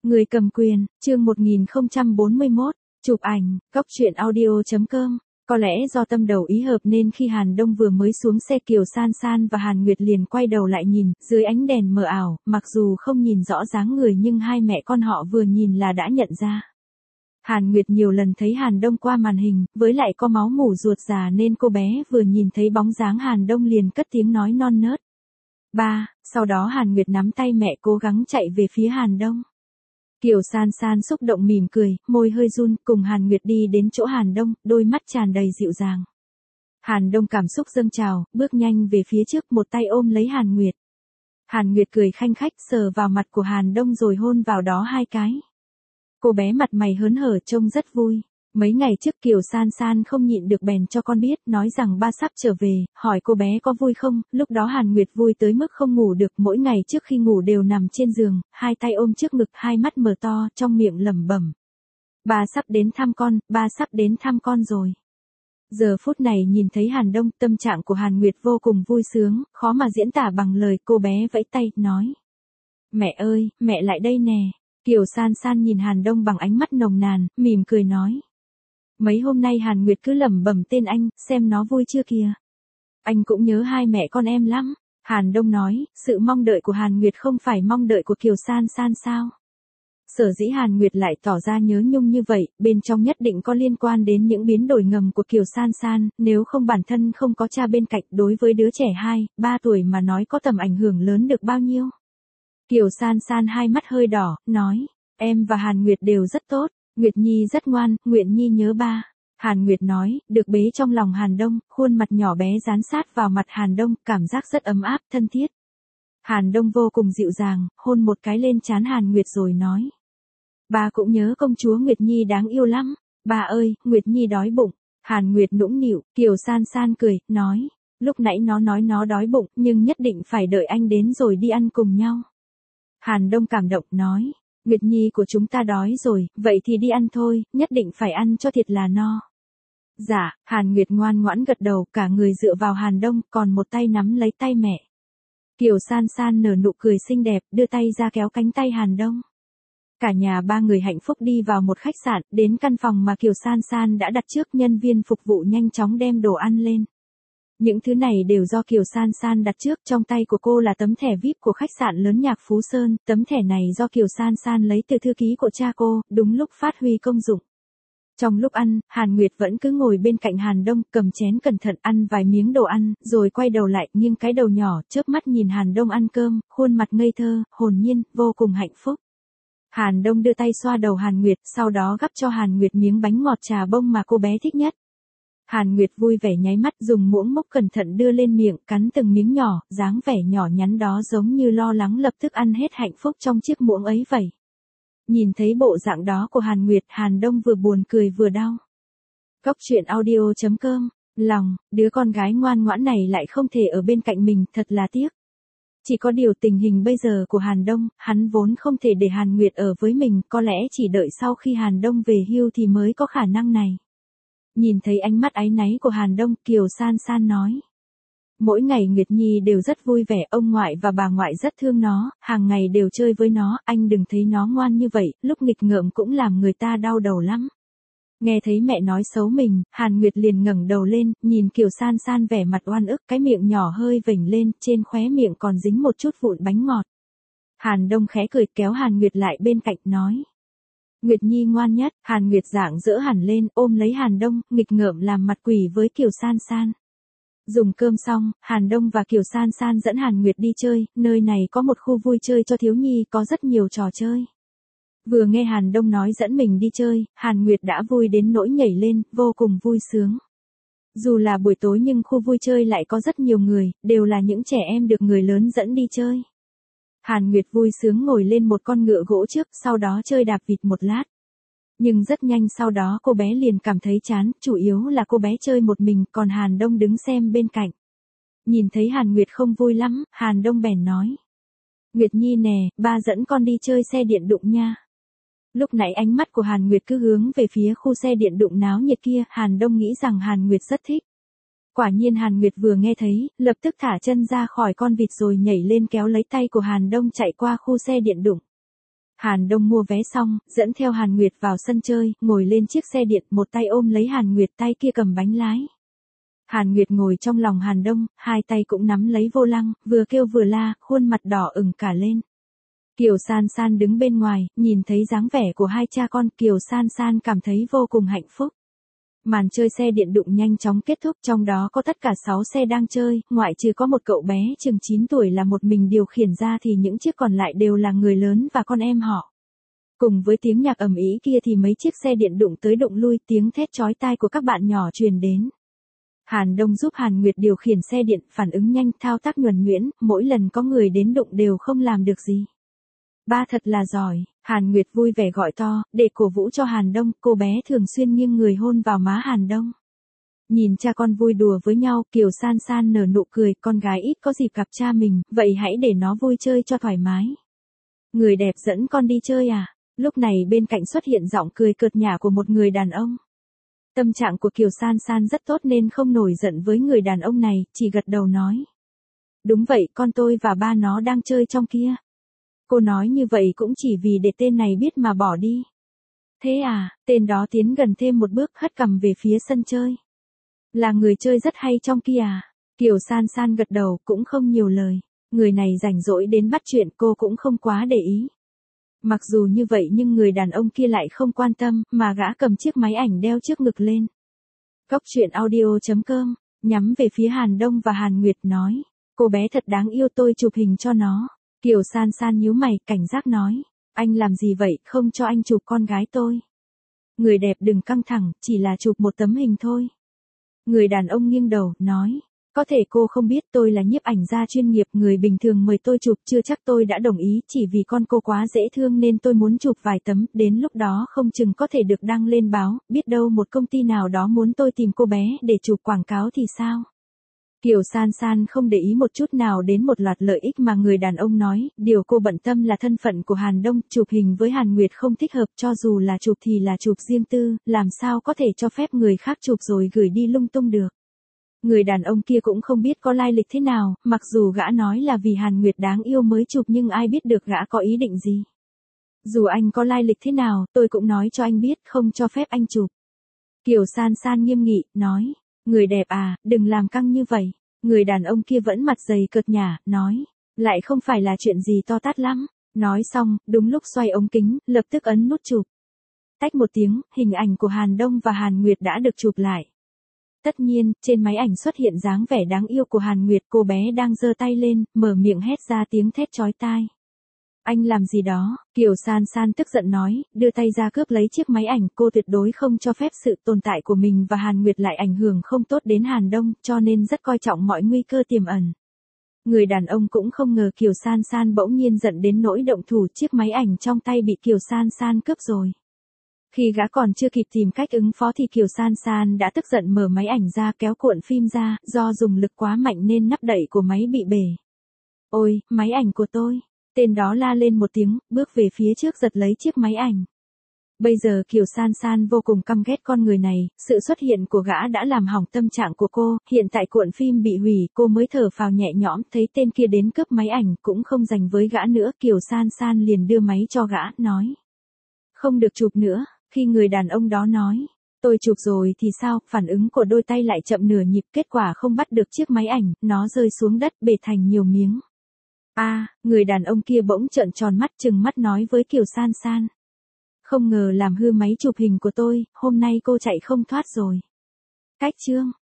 Người cầm quyền, chương 1041, chụp ảnh, cóc truyện audio.com. Có lẽ do tâm đầu ý hợp nên khi Hàn Đông vừa mới xuống xe Kiều San San và Hàn Nguyệt liền quay đầu lại nhìn, dưới ánh đèn mờ ảo, mặc dù không nhìn rõ dáng người nhưng hai mẹ con họ vừa nhìn là đã nhận ra. Hàn Nguyệt nhiều lần thấy Hàn Đông qua màn hình, với lại có máu mủ ruột già nên cô bé vừa nhìn thấy bóng dáng Hàn Đông liền cất tiếng nói non nớt. Ba, sau đó Hàn Nguyệt nắm tay mẹ cố gắng chạy về phía Hàn Đông. Kiều San San xúc động mỉm cười, môi hơi run, cùng Hàn Nguyệt đi đến chỗ Hàn Đông, đôi mắt tràn đầy dịu dàng. Hàn Đông cảm xúc dâng trào, bước nhanh về phía trước, một tay ôm lấy Hàn Nguyệt. Hàn Nguyệt cười khanh khách sờ vào mặt của Hàn Đông rồi hôn vào đó hai cái. Cô bé mặt mày hớn hở trông rất vui. Mấy ngày trước Kiều San San không nhịn được bèn cho con biết, nói rằng ba sắp trở về, hỏi cô bé có vui không, lúc đó Hàn Nguyệt vui tới mức không ngủ được, mỗi ngày trước khi ngủ đều nằm trên giường, hai tay ôm trước ngực, hai mắt mở to, trong miệng lẩm bẩm. Ba sắp đến thăm con, ba sắp đến thăm con rồi. Giờ phút này nhìn thấy Hàn Đông, tâm trạng của Hàn Nguyệt vô cùng vui sướng, khó mà diễn tả bằng lời, cô bé vẫy tay, nói. Mẹ ơi, mẹ lại đây nè. Kiều San San nhìn Hàn Đông bằng ánh mắt nồng nàn, mỉm cười nói. Mấy hôm nay Hàn Nguyệt cứ lẩm bẩm tên anh, xem nó vui chưa kìa. Anh cũng nhớ hai mẹ con em lắm. Hàn Đông nói, sự mong đợi của Hàn Nguyệt không phải mong đợi của Kiều San San sao? Sở dĩ Hàn Nguyệt lại tỏ ra nhớ nhung như vậy, bên trong nhất định có liên quan đến những biến đổi ngầm của Kiều San San, nếu không bản thân không có cha bên cạnh, đối với đứa trẻ 2, 3 tuổi mà nói có tầm ảnh hưởng lớn được bao nhiêu. Kiều San San hai mắt hơi đỏ, nói, em và Hàn Nguyệt đều rất tốt. Nguyệt Nhi rất ngoan, Nguyệt Nhi nhớ ba. Hàn Nguyệt nói, được bế trong lòng Hàn Đông, khuôn mặt nhỏ bé dán sát vào mặt Hàn Đông, cảm giác rất ấm áp, thân thiết. Hàn Đông vô cùng dịu dàng, hôn một cái lên trán Hàn Nguyệt rồi nói. Ba cũng nhớ công chúa Nguyệt Nhi đáng yêu lắm. Ba ơi, Nguyệt Nhi đói bụng. Hàn Nguyệt nũng nịu, Kiều San San cười, nói. Lúc nãy nó nói nó đói bụng, nhưng nhất định phải đợi anh đến rồi đi ăn cùng nhau. Hàn Đông cảm động, nói. Nguyệt Nhi của chúng ta đói rồi, vậy thì đi ăn thôi, nhất định phải ăn cho thiệt là no. Dạ, Hàn Nguyệt ngoan ngoãn gật đầu, cả người dựa vào Hàn Đông, còn một tay nắm lấy tay mẹ. Kiều San San nở nụ cười xinh đẹp, đưa tay ra kéo cánh tay Hàn Đông. Cả nhà ba người hạnh phúc đi vào một khách sạn, đến căn phòng mà Kiều San San đã đặt trước, nhân viên phục vụ nhanh chóng đem đồ ăn lên. Những thứ này đều do Kiều San San đặt trước, trong tay của cô là tấm thẻ VIP của khách sạn lớn Nhạc Phú Sơn, tấm thẻ này do Kiều San San lấy từ thư ký của cha cô, đúng lúc phát huy công dụng. Trong lúc ăn, Hàn Nguyệt vẫn cứ ngồi bên cạnh Hàn Đông, cầm chén cẩn thận ăn vài miếng đồ ăn, rồi quay đầu lại, nghiêng cái đầu nhỏ, chớp mắt nhìn Hàn Đông ăn cơm, khuôn mặt ngây thơ, hồn nhiên, vô cùng hạnh phúc. Hàn Đông đưa tay xoa đầu Hàn Nguyệt, sau đó gắp cho Hàn Nguyệt miếng bánh ngọt trà bông mà cô bé thích nhất. Hàn Nguyệt vui vẻ nháy mắt, dùng muỗng múc cẩn thận đưa lên miệng, cắn từng miếng nhỏ, dáng vẻ nhỏ nhắn đó giống như lo lắng lập tức ăn hết hạnh phúc trong chiếc muỗng ấy vậy. Nhìn thấy bộ dạng đó của Hàn Nguyệt, Hàn Đông vừa buồn cười vừa đau. Cóc truyện audio.com, lòng, đứa con gái ngoan ngoãn này lại không thể ở bên cạnh mình, thật là tiếc. Chỉ có điều tình hình bây giờ của Hàn Đông, hắn vốn không thể để Hàn Nguyệt ở với mình, có lẽ chỉ đợi sau khi Hàn Đông về hưu thì mới có khả năng này. Nhìn thấy ánh mắt áy náy của Hàn Đông, Kiều San San nói. Mỗi ngày Nguyệt Nhi đều rất vui vẻ, ông ngoại và bà ngoại rất thương nó, hàng ngày đều chơi với nó, anh đừng thấy nó ngoan như vậy, lúc nghịch ngợm cũng làm người ta đau đầu lắm. Nghe thấy mẹ nói xấu mình, Hàn Nguyệt liền ngẩng đầu lên, nhìn Kiều San San vẻ mặt oan ức, cái miệng nhỏ hơi vểnh lên, trên khóe miệng còn dính một chút vụn bánh ngọt. Hàn Đông khẽ cười kéo Hàn Nguyệt lại bên cạnh, nói. Nguyệt Nhi ngoan nhất. Hàn Nguyệt rạng rỡ hẳn lên, ôm lấy Hàn Đông, nghịch ngợm làm mặt quỷ với Kiều San San. Dùng cơm xong, Hàn Đông và Kiều San San dẫn Hàn Nguyệt đi chơi, nơi này có một khu vui chơi cho thiếu nhi, có rất nhiều trò chơi. Vừa nghe Hàn Đông nói dẫn mình đi chơi, Hàn Nguyệt đã vui đến nỗi nhảy lên, vô cùng vui sướng. Dù là buổi tối nhưng khu vui chơi lại có rất nhiều người, đều là những trẻ em được người lớn dẫn đi chơi. Hàn Nguyệt vui sướng ngồi lên một con ngựa gỗ trước, sau đó chơi đạp vịt một lát. Nhưng rất nhanh sau đó cô bé liền cảm thấy chán, chủ yếu là cô bé chơi một mình, còn Hàn Đông đứng xem bên cạnh. Nhìn thấy Hàn Nguyệt không vui lắm, Hàn Đông bèn nói. Nguyệt Nhi nè, ba dẫn con đi chơi xe điện đụng nha. Lúc nãy ánh mắt của Hàn Nguyệt cứ hướng về phía khu xe điện đụng náo nhiệt kia, Hàn Đông nghĩ rằng Hàn Nguyệt rất thích. Quả nhiên Hàn Nguyệt vừa nghe thấy, lập tức thả chân ra khỏi con vịt rồi nhảy lên kéo lấy tay của Hàn Đông chạy qua khu xe điện đụng. Hàn Đông mua vé xong, dẫn theo Hàn Nguyệt vào sân chơi, ngồi lên chiếc xe điện, một tay ôm lấy Hàn Nguyệt, tay kia cầm bánh lái. Hàn Nguyệt ngồi trong lòng Hàn Đông, hai tay cũng nắm lấy vô lăng, vừa kêu vừa la, khuôn mặt đỏ ửng cả lên. Kiều San San đứng bên ngoài, nhìn thấy dáng vẻ của hai cha con, Kiều San San cảm thấy vô cùng hạnh phúc. Màn chơi xe điện đụng nhanh chóng kết thúc, trong đó có tất cả 6 xe đang chơi, ngoại trừ có một cậu bé chừng 9 tuổi là một mình điều khiển ra thì những chiếc còn lại đều là người lớn và con em họ. Cùng với tiếng nhạc ầm ĩ kia thì mấy chiếc xe điện đụng tới đụng lui, tiếng thét chói tai của các bạn nhỏ truyền đến. Hàn Đông giúp Hàn Nguyệt điều khiển xe điện, phản ứng nhanh, thao tác nhuần nhuyễn, mỗi lần có người đến đụng đều không làm được gì. Ba thật là giỏi, Hàn Nguyệt vui vẻ gọi to, để cổ vũ cho Hàn Đông, cô bé thường xuyên nghiêng người hôn vào má Hàn Đông. Nhìn cha con vui đùa với nhau, Kiều San San nở nụ cười, con gái ít có dịp gặp cha mình, vậy hãy để nó vui chơi cho thoải mái. Người đẹp dẫn con đi chơi à? Lúc này bên cạnh xuất hiện giọng cười cợt nhả của một người đàn ông. Tâm trạng của Kiều San San rất tốt nên không nổi giận với người đàn ông này, chỉ gật đầu nói. Đúng vậy, con tôi và ba nó đang chơi trong kia. Cô nói như vậy cũng chỉ vì để tên này biết mà bỏ đi. Thế à, tên đó tiến gần thêm một bước, hất cằm về phía sân chơi. Là người chơi rất hay trong kia à? Kiều San San gật đầu, cũng không nhiều lời. Người này rảnh rỗi đến bắt chuyện, cô cũng không quá để ý. Mặc dù như vậy nhưng người đàn ông kia lại không quan tâm, mà gã cầm chiếc máy ảnh đeo trước ngực lên. Cóc truyện audio.com, nhắm về phía Hàn Đông và Hàn Nguyệt nói. Cô bé thật đáng yêu, tôi chụp hình cho nó. Kiều San San nhíu mày, cảnh giác nói. Anh làm gì vậy, không cho anh chụp con gái tôi. Người đẹp đừng căng thẳng, chỉ là chụp một tấm hình thôi. Người đàn ông nghiêng đầu, nói. Có thể cô không biết tôi là nhiếp ảnh gia chuyên nghiệp, người bình thường mời tôi chụp chưa chắc tôi đã đồng ý, chỉ vì con cô quá dễ thương nên tôi muốn chụp vài tấm, đến lúc đó không chừng có thể được đăng lên báo, biết đâu một công ty nào đó muốn tôi tìm cô bé để chụp quảng cáo thì sao? Kiều San San không để ý một chút nào đến một loạt lợi ích mà người đàn ông nói, điều cô bận tâm là thân phận của Hàn Đông, chụp hình với Hàn Nguyệt không thích hợp, cho dù là chụp thì là chụp riêng tư, làm sao có thể cho phép người khác chụp rồi gửi đi lung tung được. Người đàn ông kia cũng không biết có lai lịch thế nào, mặc dù gã nói là vì Hàn Nguyệt đáng yêu mới chụp nhưng ai biết được gã có ý định gì. Dù anh có lai lịch thế nào, tôi cũng nói cho anh biết, không cho phép anh chụp. Kiều San San nghiêm nghị, nói, người đẹp à, đừng làm căng như vậy. Người đàn ông kia vẫn mặt dày cợt nhả, nói, lại không phải là chuyện gì to tát lắm. Nói xong, đúng lúc xoay ống kính, lập tức ấn nút chụp. Tách một tiếng, hình ảnh của Hàn Đông và Hàn Nguyệt đã được chụp lại. Tất nhiên, trên máy ảnh xuất hiện dáng vẻ đáng yêu của Hàn Nguyệt, cô bé đang giơ tay lên, mở miệng hét ra tiếng thét chói tai. Anh làm gì đó? Kiều San San tức giận nói, đưa tay ra cướp lấy chiếc máy ảnh, cô tuyệt đối không cho phép sự tồn tại của mình và Hàn Nguyệt lại ảnh hưởng không tốt đến Hàn Đông, cho nên rất coi trọng mọi nguy cơ tiềm ẩn. Người đàn ông cũng không ngờ Kiều San San bỗng nhiên giận đến nỗi động thủ, chiếc máy ảnh trong tay bị Kiều San San cướp rồi. Khi gã còn chưa kịp tìm cách ứng phó thì Kiều San San đã tức giận mở máy ảnh ra, kéo cuộn phim ra, do dùng lực quá mạnh nên nắp đậy của máy bị bể. Ôi, máy ảnh của tôi! Tên đó la lên một tiếng, bước về phía trước giật lấy chiếc máy ảnh. Bây giờ Kiều San San vô cùng căm ghét con người này, sự xuất hiện của gã đã làm hỏng tâm trạng của cô, hiện tại cuộn phim bị hủy, cô mới thở phào nhẹ nhõm, thấy tên kia đến cướp máy ảnh, cũng không dành với gã nữa, Kiều San San liền đưa máy cho gã, nói. Không được chụp nữa, khi người đàn ông đó nói. Tôi chụp rồi thì sao, phản ứng của đôi tay lại chậm nửa nhịp, kết quả không bắt được chiếc máy ảnh, nó rơi xuống đất bể thành nhiều miếng. Người đàn ông kia bỗng trợn tròn mắt trừng mắt nói với Kiều San San. Không ngờ làm hư máy chụp hình của tôi, hôm nay cô chạy không thoát rồi. Cách chương.